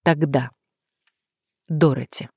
Тогда. Дороти.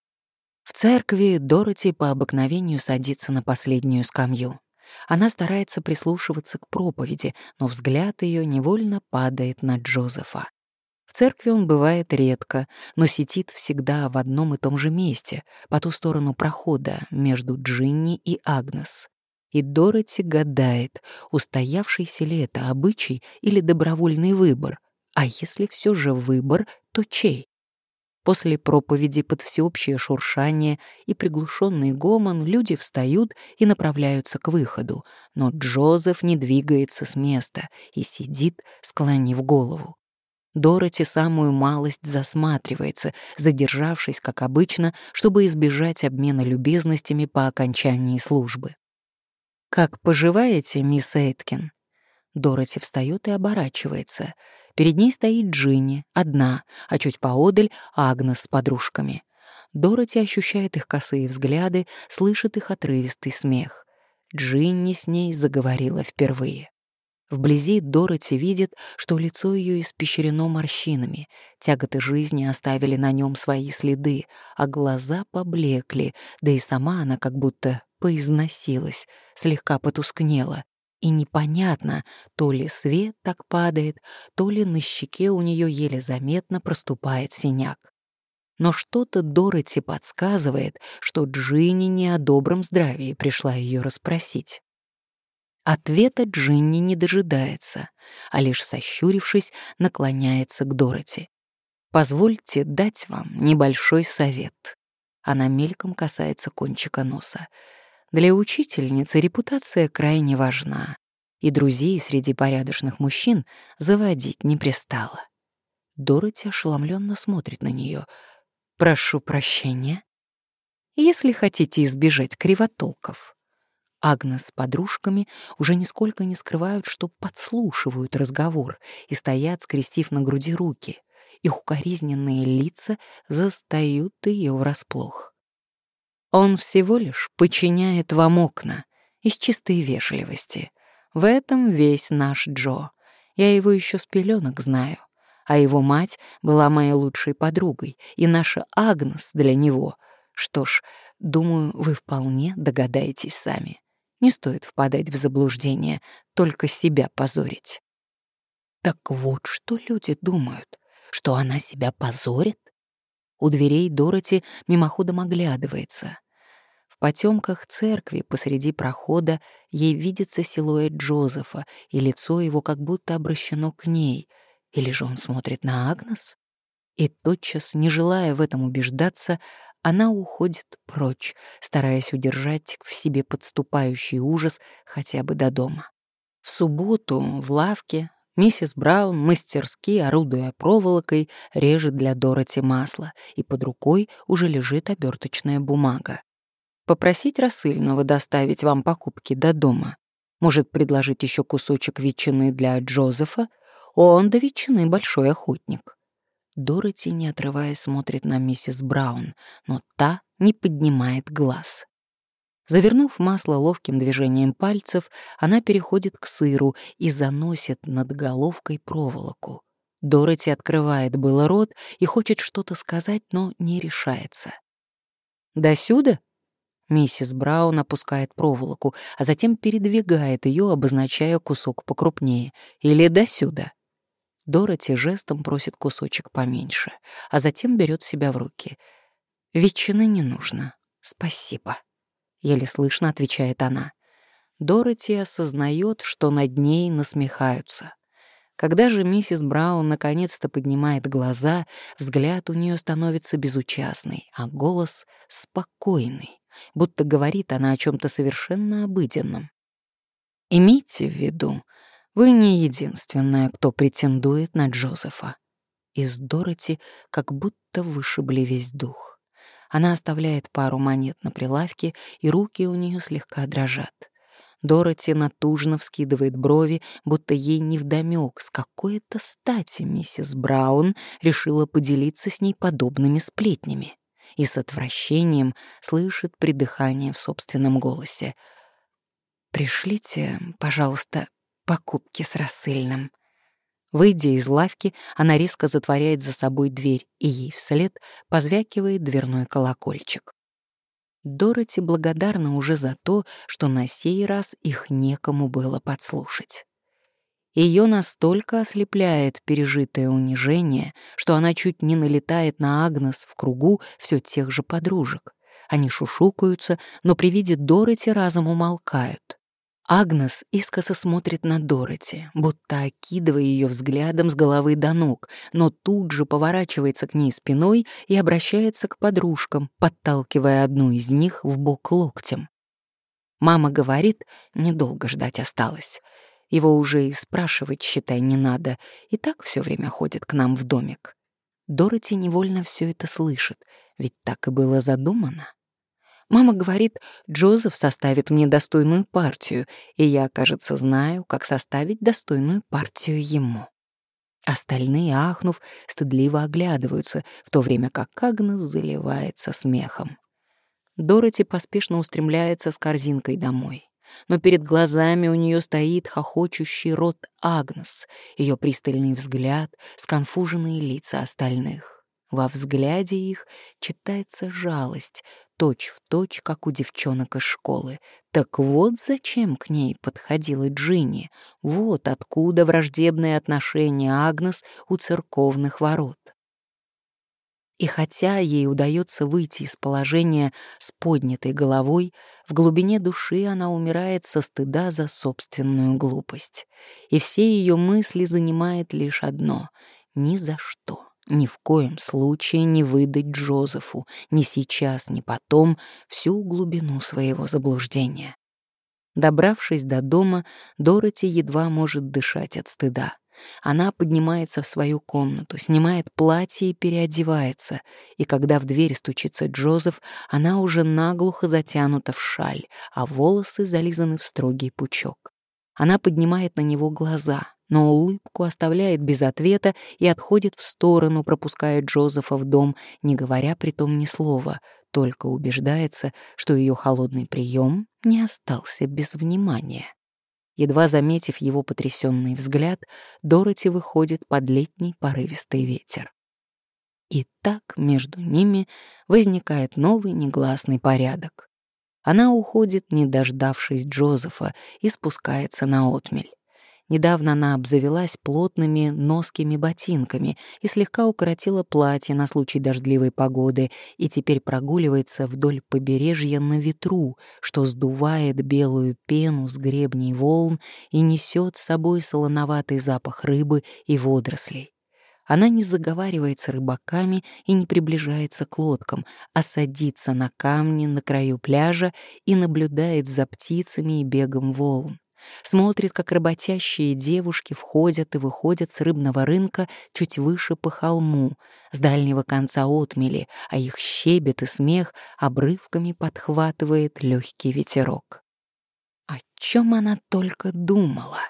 В церкви Дороти по обыкновению садится на последнюю скамью. Она старается прислушиваться к проповеди, но взгляд ее невольно падает на Джозефа. В церкви он бывает редко, но сидит всегда в одном и том же месте, по ту сторону прохода между Джинни и Агнес. И Дороти гадает, устоявшийся ли это обычай или добровольный выбор, а если все же выбор, то чей? После проповеди под всеобщее шуршание и приглушенный гомон люди встают и направляются к выходу, но Джозеф не двигается с места и сидит, склонив голову. Дороти самую малость засматривается, задержавшись, как обычно, чтобы избежать обмена любезностями по окончании службы. «Как поживаете, мисс Эйткин?» Дороти встает и оборачивается. Перед ней стоит Джинни, одна, а чуть поодаль — Агнес с подружками. Дороти ощущает их косые взгляды, слышит их отрывистый смех. Джинни с ней заговорила впервые. Вблизи Дороти видит, что лицо ее испещрено морщинами, тяготы жизни оставили на нем свои следы, а глаза поблекли, да и сама она как будто поизносилась, слегка потускнела. И непонятно, то ли свет так падает, то ли на щеке у нее еле заметно проступает синяк. Но что-то Дороти подсказывает, что Джинни не о добром здравии пришла ее расспросить. Ответа Джинни не дожидается, а лишь сощурившись, наклоняется к Дороти. «Позвольте дать вам небольшой совет». Она мельком касается кончика носа. Для учительницы репутация крайне важна, и друзей среди порядочных мужчин заводить не пристало. Дороти ошеломленно смотрит на нее. «Прошу прощения. Если хотите избежать кривотолков». Агнес с подружками уже нисколько не скрывают, что подслушивают разговор и стоят, скрестив на груди руки. Их укоризненные лица застают ее врасплох. «Он всего лишь подчиняет вам окна из чистой вежливости. В этом весь наш Джо. Я его еще с пеленок знаю. А его мать была моей лучшей подругой, и наша Агнес для него. Что ж, думаю, вы вполне догадаетесь сами. Не стоит впадать в заблуждение, только себя позорить». Так вот, что люди думают, что она себя позорит? У дверей Дороти мимоходом оглядывается. В потемках церкви посреди прохода ей видится силуэт Джозефа, и лицо его как будто обращено к ней. Или же он смотрит на Агнес? И тотчас, не желая в этом убеждаться, она уходит прочь, стараясь удержать в себе подступающий ужас хотя бы до дома. В субботу в лавке миссис Браун, мастерски орудуя проволокой, режет для Дороти масло, и под рукой уже лежит оберточная бумага. Попросить рассыльного доставить вам покупки до дома. Может, предложить еще кусочек ветчины для Джозефа? Он до ветчины большой охотник. Дороти, не отрываясь, смотрит на миссис Браун, но та не поднимает глаз. Завернув масло ловким движением пальцев, она переходит к сыру и заносит над головкой проволоку. Дороти открывает было рот и хочет что-то сказать, но не решается. «Досюда?» Миссис Браун опускает проволоку, а затем передвигает ее, обозначая кусок покрупнее. «Или досюда?» Дороти жестом просит кусочек поменьше, а затем берет себя в руки. «Ветчины не нужно. Спасибо», — еле слышно отвечает она. Дороти осознает, что над ней насмехаются. Когда же миссис Браун наконец-то поднимает глаза, взгляд у нее становится безучастный, а голос — спокойный, будто говорит она о чем-то совершенно обыденном. «Имейте в виду, вы не единственная, кто претендует на Джозефа». Из Дороти как будто вышибли весь дух. Она оставляет пару монет на прилавке, и руки у нее слегка дрожат. Дороти натужно вскидывает брови, будто ей невдомёк, с какой-то стати миссис Браун решила поделиться с ней подобными сплетнями, и с отвращением слышит придыхание в собственном голосе. «Пришлите, пожалуйста, покупки с рассыльным». Выйдя из лавки, она резко затворяет за собой дверь, и ей вслед позвякивает дверной колокольчик. Дороти благодарна уже за то, что на сей раз их некому было подслушать. Ее настолько ослепляет пережитое унижение, что она чуть не налетает на Агнес в кругу все тех же подружек. Они шушукаются, но при виде Дороти разом умолкают. Агнес искоса смотрит на Дороти, будто окидывая ее взглядом с головы до ног, но тут же поворачивается к ней спиной и обращается к подружкам, подталкивая одну из них в бок локтем. Мама говорит, недолго ждать осталось. Его уже и спрашивать, считай, не надо, и так все время ходит к нам в домик. Дороти невольно все это слышит, ведь так и было задумано. Мама говорит, Джозеф составит мне достойную партию, и я, кажется, знаю, как составить достойную партию ему. Остальные, ахнув, стыдливо оглядываются, в то время как Агнес заливается смехом. Дороти поспешно устремляется с корзинкой домой. Но перед глазами у нее стоит хохочущий рот Агнес, ее пристальный взгляд, сконфуженные лица остальных. Во взгляде их читается жалость, точь-в-точь, как у девчонок из школы. Так вот зачем к ней подходила Джинни, вот откуда враждебные отношения Агнес у церковных ворот. И хотя ей удается выйти из положения с поднятой головой, в глубине души она умирает со стыда за собственную глупость. И все ее мысли занимает лишь одно — ни за что. Ни в коем случае не выдать Джозефу, ни сейчас, ни потом, всю глубину своего заблуждения. Добравшись до дома, Дороти едва может дышать от стыда. Она поднимается в свою комнату, снимает платье и переодевается, и когда в дверь стучится Джозеф, она уже наглухо затянута в шаль, а волосы зализаны в строгий пучок. Она поднимает на него глаза, но улыбку оставляет без ответа и отходит в сторону, пропуская Джозефа в дом, не говоря притом ни слова, только убеждается, что ее холодный прием не остался без внимания. Едва заметив его потрясенный взгляд, Дороти выходит под летний порывистый ветер. И так между ними возникает новый негласный порядок. Она уходит, не дождавшись Джозефа, и спускается на отмель. Недавно она обзавелась плотными носкими ботинками и слегка укоротила платье на случай дождливой погоды и теперь прогуливается вдоль побережья на ветру, что сдувает белую пену с гребней волн и несет с собой солоноватый запах рыбы и водорослей. Она не заговаривает с рыбаками и не приближается к лодкам, а садится на камни на краю пляжа и наблюдает за птицами и бегом волн. Смотрит, как работящие девушки входят и выходят с рыбного рынка чуть выше по холму, с дальнего конца отмели, а их щебет и смех обрывками подхватывает легкий ветерок. О чем она только думала?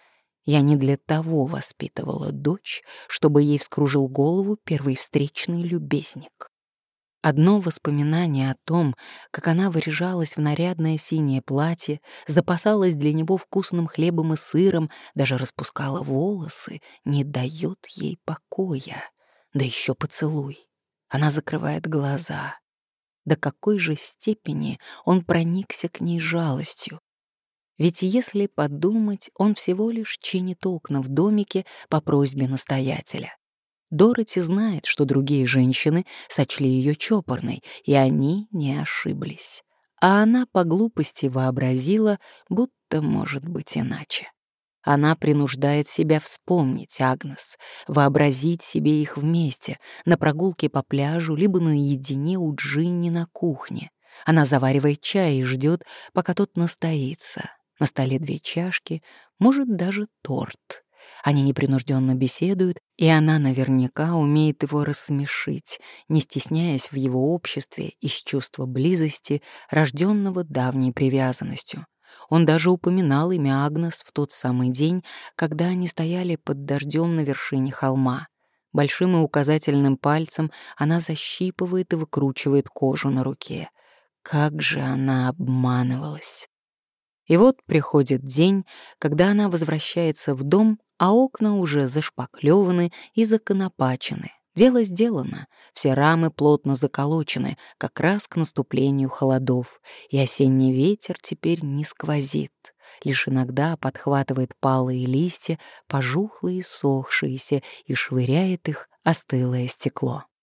Я не для того воспитывала дочь, чтобы ей вскружил голову первый встречный любезник. Одно воспоминание о том, как она выряжалась в нарядное синее платье, запасалась для него вкусным хлебом и сыром, даже распускала волосы, не дает ей покоя. Да еще поцелуй. Она закрывает глаза. До какой же степени он проникся к ней жалостью. Ведь если подумать, он всего лишь чинит окна в домике по просьбе настоятеля. Дороти знает, что другие женщины сочли ее чопорной, и они не ошиблись. А она по глупости вообразила, будто может быть иначе. Она принуждает себя вспомнить Агнес, вообразить себе их вместе, на прогулке по пляжу, либо наедине у Джинни на кухне. Она заваривает чай и ждет, пока тот настоится. На столе 2 чашки, может, даже торт. Они непринужденно беседуют, и она наверняка умеет его рассмешить, не стесняясь в его обществе из чувства близости, рожденного давней привязанностью. Он даже упоминал имя Агнес в тот самый день, когда они стояли под дождем на вершине холма. Большим и указательным пальцем она защипывает и выкручивает кожу на руке. Как же она обманывалась! И вот приходит день, когда она возвращается в дом, а окна уже зашпаклеваны и законопачены. Дело сделано, все рамы плотно заколочены, как раз к наступлению холодов, и осенний ветер теперь не сквозит, лишь иногда подхватывает палые листья, пожухлые и сохшиеся, и швыряет их о стылое стекло.